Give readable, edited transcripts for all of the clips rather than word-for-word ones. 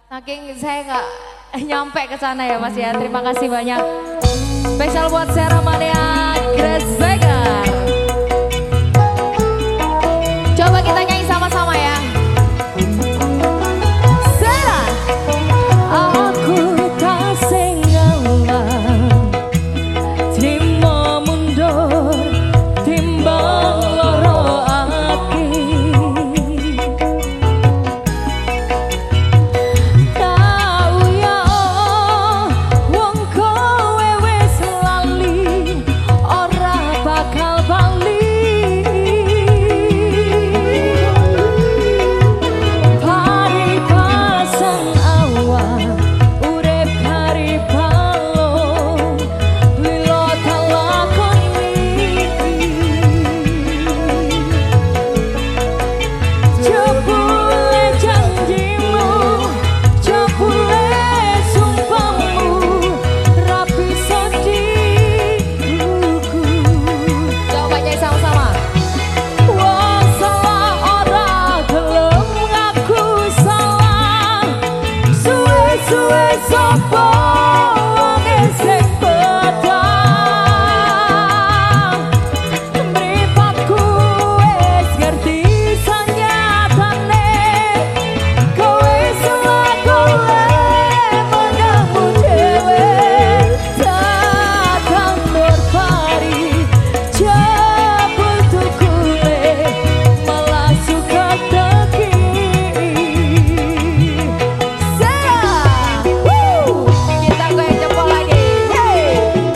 Saking saya nggak nyampe ke sana ya Mas ya. Terima kasih banyak. Spesial buat Sarah Mania Grace Becker. Coba kita nyanyi sama-sama ya. Sarah, aku tak senggalan, trimo mundur, timbang loro ati. Tau ya wong kowe wis lali, ora bakal bali. Paribasan awan, urip kari balon, lilo talakoni. Jebule janjimu, jebule sumpahmu, rapi sedihku. Coba nyanyi sama-sama. Wong salah ora gelem ngaku salah, suwe-suwe sapa wonge sing pedang. Mripatku wis ngerti sanyatane, kowe salah golek menangmu dhewe. Takkan berpari jebul tukule, malah suka teki. Sarah, kita goyang jempol lagi. Hey.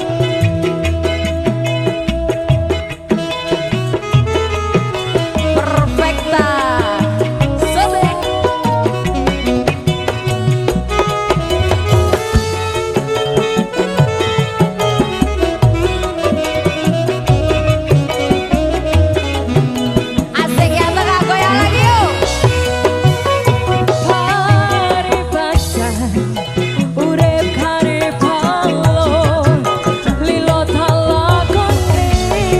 Perfecta. Sobek. Asik ya, tengah goyang lagi yuk. Paribasan, urip kari balon, lilo talakoni.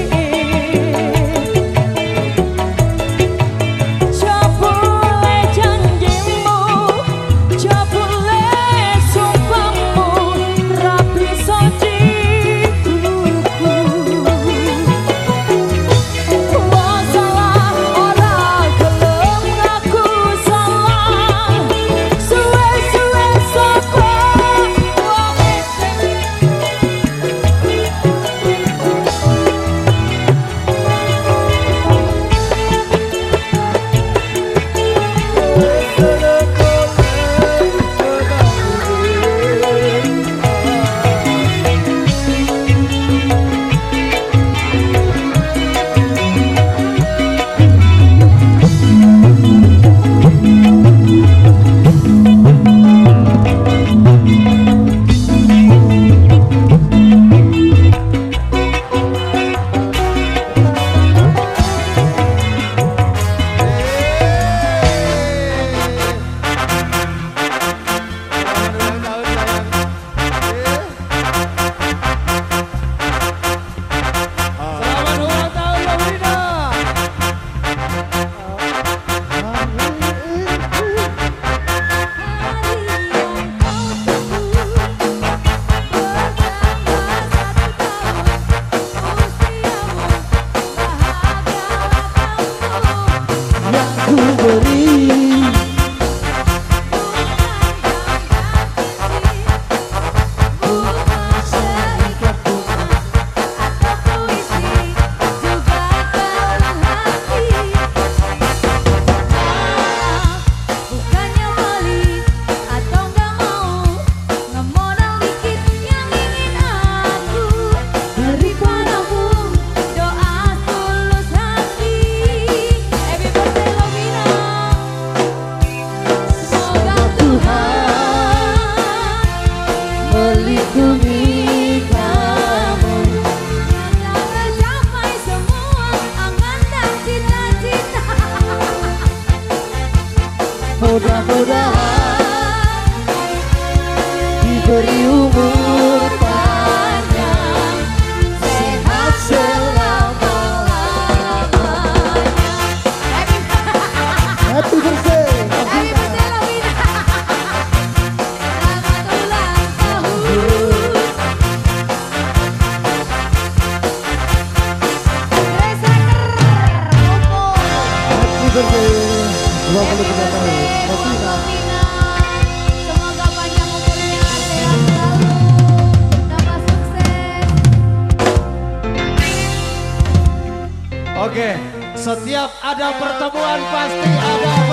Jebule janjimu, jebule sumpahmu, rapi sedihku. Wong salah ora gelem ngaku salah, suwe-suwe sapa wonge Selamat ulang tahun Lovina. Yang ku beri bukannya balik atau nggak mau, nggak modal dikit yang ingin aku beri padamu, doa tulus hati. Happy birthday Lovina. Semoga Tuhan melindungi kamu, tercapai semua angan dan cita-cita. Mudah-mudahan diberi umur panjang, sehat selama-lamanya. Happy birthday. Happy birthday Lovina. birthday 23 tahun Novina. Semoga panjang umurnya, sehat selalu, tambah sukses. Oke, setiap ada pertemuan pasti ada